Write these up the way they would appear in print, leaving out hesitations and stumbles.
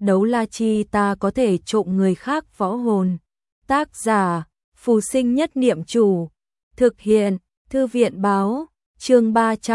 đấu la chi ta có thể trộm người khác võ hồn. Tác giả, Phù Sinh Nhất Niệm Chủ. Thực hiện, Thư viện báo, chương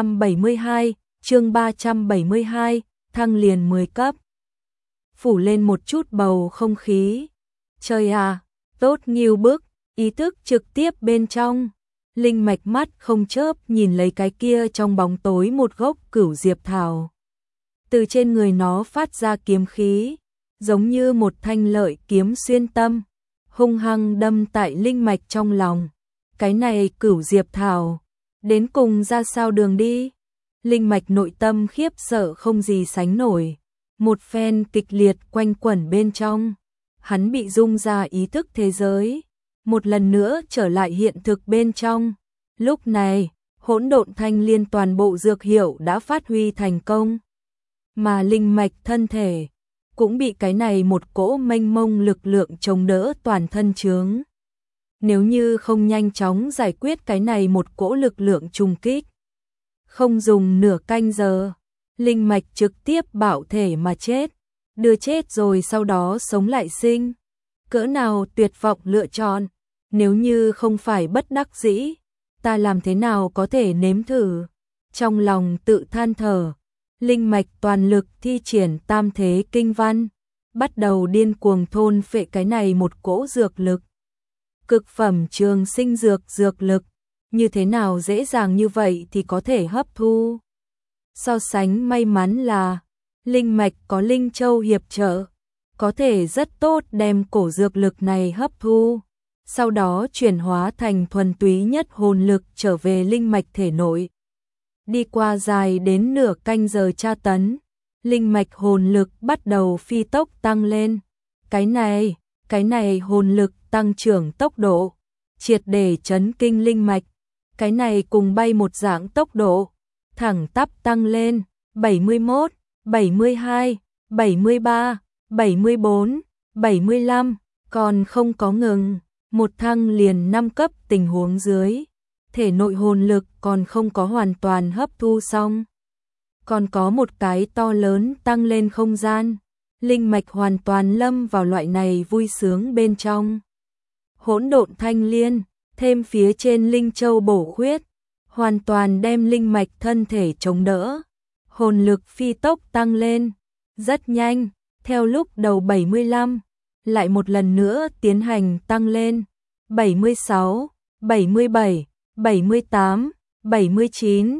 372, thăng liền 10 cấp. Phủ lên một chút bầu không khí. Trời à, tốt nghiêu bức, ý thức trực tiếp bên trong. Linh mạch mắt không chớp nhìn lấy cái kia trong bóng tối một gốc cửu diệp thảo. Từ trên người nó phát ra kiếm khí, giống như một thanh lợi kiếm xuyên tâm, hung hăng đâm tại linh mạch trong lòng. Cái này cửu diệp thảo, đến cùng ra sao đường đi? Linh mạch nội tâm khiếp sợ không gì sánh nổi. Một phen kịch liệt quanh quẩn bên trong. Hắn bị rung ra ý thức thế giới, một lần nữa trở lại hiện thực bên trong. Lúc này, hỗn độn thanh liên toàn bộ dược hiệu đã phát huy thành công. Mà linh mạch thân thể cũng bị cái này một cỗ mênh mông lực lượng chống đỡ toàn thân chướng. Nếu như không nhanh chóng giải quyết cái này một cỗ lực lượng trùng kích, không dùng nửa canh giờ, linh mạch trực tiếp bạo thể mà chết, đưa chết rồi sau đó sống lại sinh. Cỡ nào tuyệt vọng lựa chọn, nếu như không phải bất đắc dĩ, ta làm thế nào có thể nếm thử. Trong lòng tự than thở, linh mạch toàn lực thi triển tam thế kinh văn, bắt đầu điên cuồng thôn phệ cái này một cỗ dược lực. Cực phẩm trường sinh dược lực, như thế nào dễ dàng như vậy thì có thể hấp thu. So sánh may mắn là, linh mạch có linh châu hiệp trợ, có thể rất tốt đem cổ dược lực này hấp thu, sau đó chuyển hóa thành thuần túy nhất hồn lực trở về linh mạch thể nội. Đi qua dài đến nửa canh giờ tra tấn, linh mạch hồn lực bắt đầu phi tốc tăng lên. Cái này hồn lực tăng trưởng tốc độ, triệt để chấn kinh linh mạch. Cái này cùng bay một dạng tốc độ, thẳng tắp tăng lên, 71, 72, 73, 74, 75, còn không có ngừng, một thăng liền 5 cấp tình huống dưới. Thể nội hồn lực còn không có hoàn toàn hấp thu xong. Còn có một cái to lớn tăng lên không gian. Linh mạch hoàn toàn lâm vào loại này vui sướng bên trong. Hỗn độn thanh liên, thêm phía trên linh châu bổ khuyết, hoàn toàn đem linh mạch thân thể chống đỡ. Hồn lực phi tốc tăng lên, rất nhanh, theo lúc đầu 75, lại một lần nữa tiến hành tăng lên, 76, 77, 78, 79,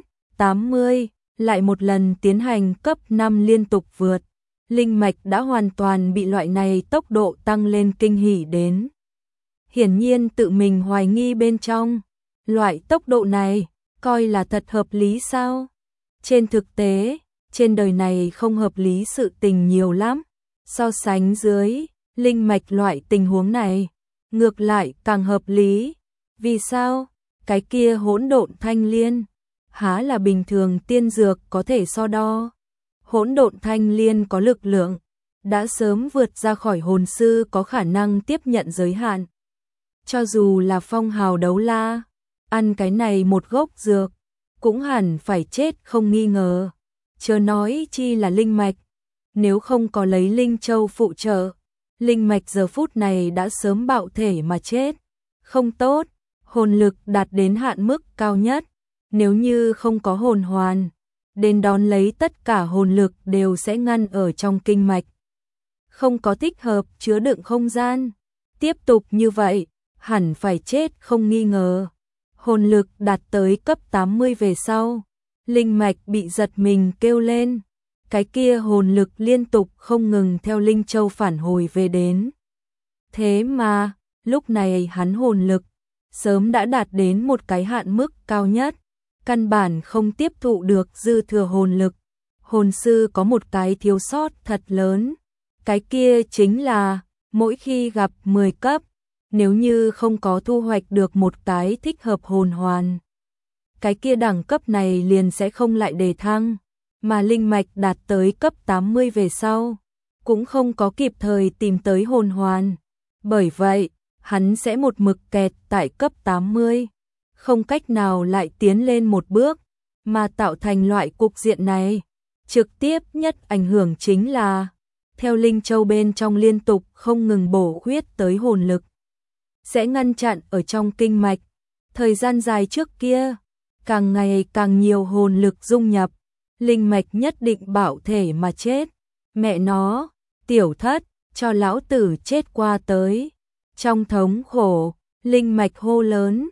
80, lại một lần tiến hành cấp 5 liên tục vượt. Linh mạch đã hoàn toàn bị loại này tốc độ tăng lên kinh hỉ đến. Hiển nhiên tự mình hoài nghi bên trong, loại tốc độ này, coi là thật hợp lý sao? Trên thực tế, trên đời này không hợp lý sự tình nhiều lắm. So sánh dưới, linh mạch loại tình huống này, ngược lại càng hợp lý. Vì sao? Cái kia hỗn độn thanh liên, há là bình thường tiên dược có thể so đo. Hỗn độn thanh liên có lực lượng, đã sớm vượt ra khỏi hồn sư có khả năng tiếp nhận giới hạn. Cho dù là phong hào đấu la, ăn cái này một gốc dược, cũng hẳn phải chết không nghi ngờ. Chớ nói chi là linh mạch, nếu không có lấy linh châu phụ trợ, linh mạch giờ phút này đã sớm bạo thể mà chết. Không tốt, hồn lực đạt đến hạn mức cao nhất, nếu như không có hồn hoàn, đến đón lấy tất cả hồn lực đều sẽ ngăn ở trong kinh mạch. Không có thích hợp chứa đựng không gian, tiếp tục như vậy, hẳn phải chết không nghi ngờ. Hồn lực đạt tới cấp 80 về sau, linh mạch bị giật mình kêu lên. Cái kia hồn lực liên tục không ngừng theo linh châu phản hồi về đến. Thế mà, lúc này hắn hồn lực sớm đã đạt đến một cái hạn mức cao nhất, căn bản không tiếp thụ được dư thừa hồn lực. Hồn sư có một cái thiếu sót thật lớn, cái kia chính là mỗi khi gặp 10 cấp, nếu như không có thu hoạch được một cái thích hợp hồn hoàn, cái kia đẳng cấp này liền sẽ không lại đề thăng. Mà linh mạch đạt tới cấp 80 về sau, cũng không có kịp thời tìm tới hồn hoàn. Bởi vậy, hắn sẽ một mực kẹt tại cấp 80, không cách nào lại tiến lên một bước, mà tạo thành loại cục diện này. Trực tiếp nhất ảnh hưởng chính là theo linh châu bên trong liên tục không ngừng bổ khuyết tới hồn lực, sẽ ngăn chặn ở trong kinh mạch. Thời gian dài trước kia, càng ngày càng nhiều hồn lực dung nhập, linh mạch nhất định bạo thể mà chết. Mẹ nó, Tiểu Thất, cho lão tử chết qua tới. Trong thống khổ, linh mạch hô lớn,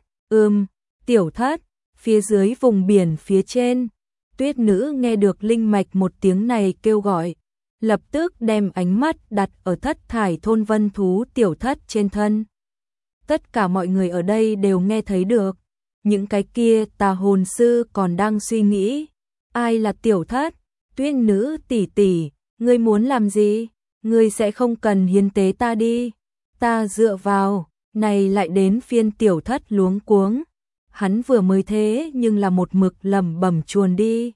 Tiểu Thất, phía dưới vùng biển phía trên. Tuyết nữ nghe được linh mạch một tiếng này kêu gọi, lập tức đem ánh mắt đặt ở thất thải thôn vân thú Tiểu Thất trên thân. Tất cả mọi người ở đây đều nghe thấy được, những cái kia tà hồn sư còn đang suy nghĩ, ai là Tiểu Thất? Tuyết nữ tỷ tỷ, ngươi muốn làm gì? Ngươi sẽ không cần hiến tế ta đi. Ta dựa vào, này lại đến phiên Tiểu Thất luống cuống. Hắn vừa mới thế nhưng là một mực lẩm bẩm chuồn đi.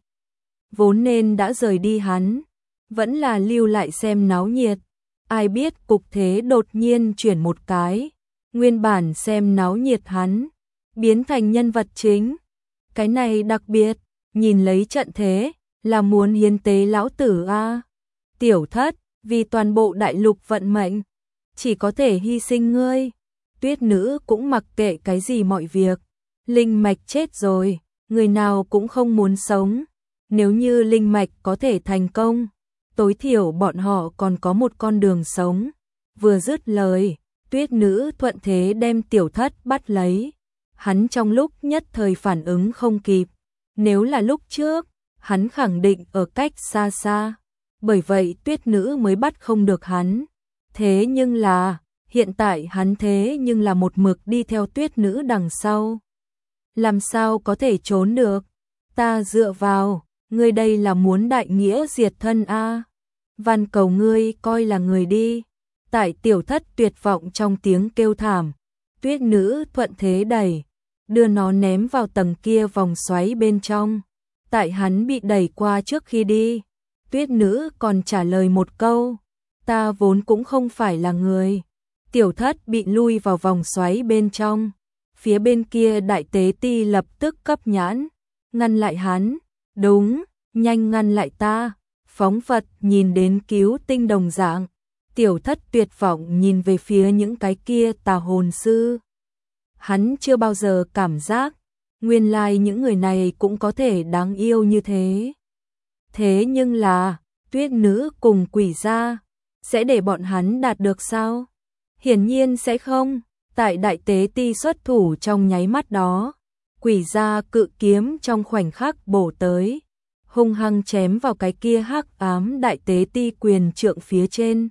Vốn nên đã rời đi hắn, vẫn là lưu lại xem náo nhiệt. Ai biết cục thế đột nhiên chuyển một cái, nguyên bản xem náo nhiệt hắn, biến thành nhân vật chính. Cái này đặc biệt, nhìn lấy trận thế, là muốn hiến tế lão tử a. Tiểu Thất, vì toàn bộ đại lục vận mệnh, chỉ có thể hy sinh ngươi. Tuyết nữ cũng mặc kệ cái gì mọi việc. Linh mạch chết rồi, người nào cũng không muốn sống. Nếu như linh mạch có thể thành công, tối thiểu bọn họ còn có một con đường sống. Vừa dứt lời, Tuyết nữ thuận thế đem Tiểu Thất bắt lấy. Hắn trong lúc nhất thời phản ứng không kịp. Nếu là lúc trước, hắn khẳng định ở cách xa xa. Bởi vậy Tuyết nữ mới bắt không được hắn. Thế nhưng là, hiện tại hắn thế nhưng là một mực đi theo Tuyết nữ đằng sau. Làm sao có thể trốn được? Ta dựa vào, ngươi đây là muốn đại nghĩa diệt thân a. Van cầu ngươi coi là người đi. Tại Tiểu Thất tuyệt vọng trong tiếng kêu thảm, Tuyết nữ thuận thế đẩy, đưa nó ném vào tầng kia vòng xoáy bên trong. Tại hắn bị đẩy qua trước khi đi, Tuyết nữ còn trả lời một câu, ta vốn cũng không phải là người. Tiểu Thất bị lui vào vòng xoáy bên trong. Phía bên kia đại tế ti lập tức cấp nhãn, ngăn lại hắn. Đúng, nhanh ngăn lại ta. Phóng Phật nhìn đến cứu tinh đồng dạng. Tiểu Thất tuyệt vọng nhìn về phía những cái kia tà hồn sư. Hắn chưa bao giờ cảm giác, nguyên lai những người này cũng có thể đáng yêu như thế. Thế nhưng là, Tuyết nữ cùng quỷ gia, sẽ để bọn hắn đạt được sao? Hiển nhiên sẽ không. Tại đại tế ti xuất thủ trong nháy mắt đó, quỷ gia cự kiếm trong khoảnh khắc bổ tới, hung hăng chém vào cái kia hắc ám đại tế ti quyền trượng phía trên.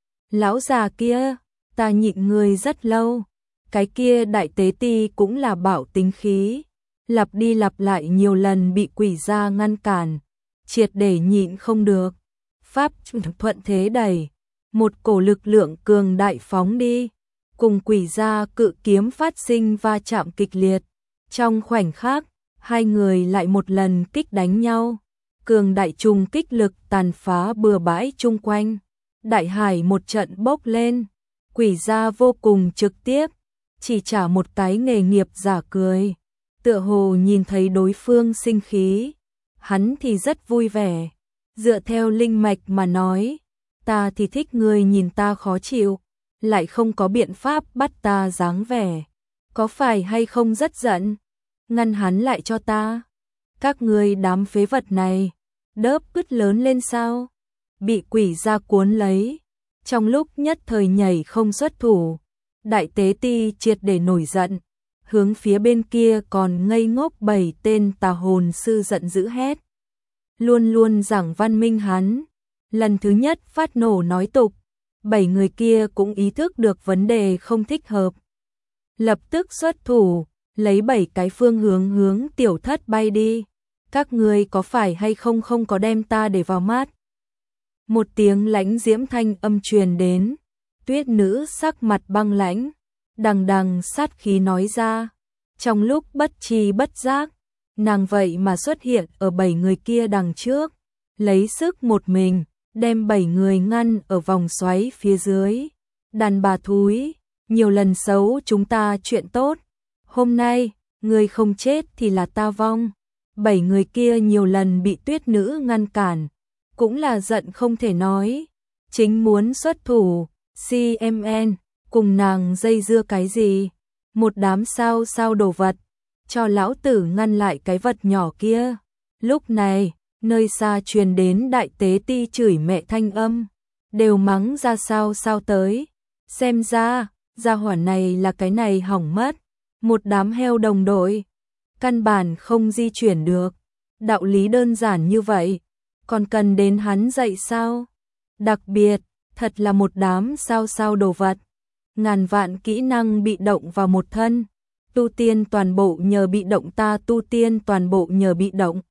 Lão già kia, ta nhịn ngươi rất lâu. Cái kia đại tế ti cũng là bạo tính khí, lặp đi lặp lại nhiều lần bị quỷ gia ngăn cản, triệt để nhịn không được. Pháp thuận thế đẩy, một cổ lực lượng cường đại phóng đi, cùng quỷ gia cự kiếm phát sinh va chạm kịch liệt. Trong khoảnh khắc, hai người lại một lần kích đánh nhau, cường đại trùng kích lực tàn phá bừa bãi chung quanh. Đại hải một trận bốc lên, quỷ gia vô cùng trực tiếp, chỉ trả một cái nghề nghiệp giả cười, tựa hồ nhìn thấy đối phương sinh khí, hắn thì rất vui vẻ. Dựa theo linh mạch mà nói, ta thì thích người nhìn ta khó chịu, lại không có biện pháp bắt ta dáng vẻ, có phải hay không rất giận? Ngăn hắn lại cho ta. Các ngươi đám phế vật này, đớp cứt lớn lên sao? Bị quỷ gia cuốn lấy, trong lúc nhất thời nhảy không xuất thủ. Đại tế ti triệt để nổi giận, hướng phía bên kia còn ngây ngốc 7 tên tà hồn sư giận dữ hét. Luôn luôn giảng văn minh hắn, lần thứ nhất phát nổ nói tục, 7 người kia cũng ý thức được vấn đề không thích hợp. Lập tức xuất thủ, lấy 7 cái phương hướng Tiểu Thất bay đi. Các ngươi có phải hay không không có đem ta để vào mắt? Một tiếng lãnh diễm thanh âm truyền đến, Tuyết nữ sắc mặt băng lãnh, đằng đằng sát khí nói ra. Trong lúc bất tri bất giác, nàng vậy mà xuất hiện ở 7 người kia đằng trước, lấy sức một mình, đem 7 người ngăn ở vòng xoáy phía dưới. Đàn bà thúi, nhiều lần xấu chúng ta chuyện tốt, hôm nay, người không chết thì là ta vong. 7 người kia nhiều lần bị Tuyết nữ ngăn cản, cũng là giận không thể nói. chính muốn xuất thủ, CMN, cùng nàng dây dưa cái gì? Một đám sao sao đồ vật, cho lão tử ngăn lại cái vật nhỏ kia. Lúc này, nơi xa truyền đến đại tế ti chửi mẹ thanh âm, đều mắng ra sao sao tới. Xem ra, gia hỏa này là cái này hỏng mất, một đám heo đồng đội, căn bản không di chuyển được. Đạo lý đơn giản như vậy, còn cần đến hắn dạy sao? Đặc biệt, thật là một đám sao sao đồ vật. Ngàn vạn kỹ năng bị động vào một thân, tu tiên toàn bộ nhờ bị động, ta tu tiên toàn bộ nhờ bị động.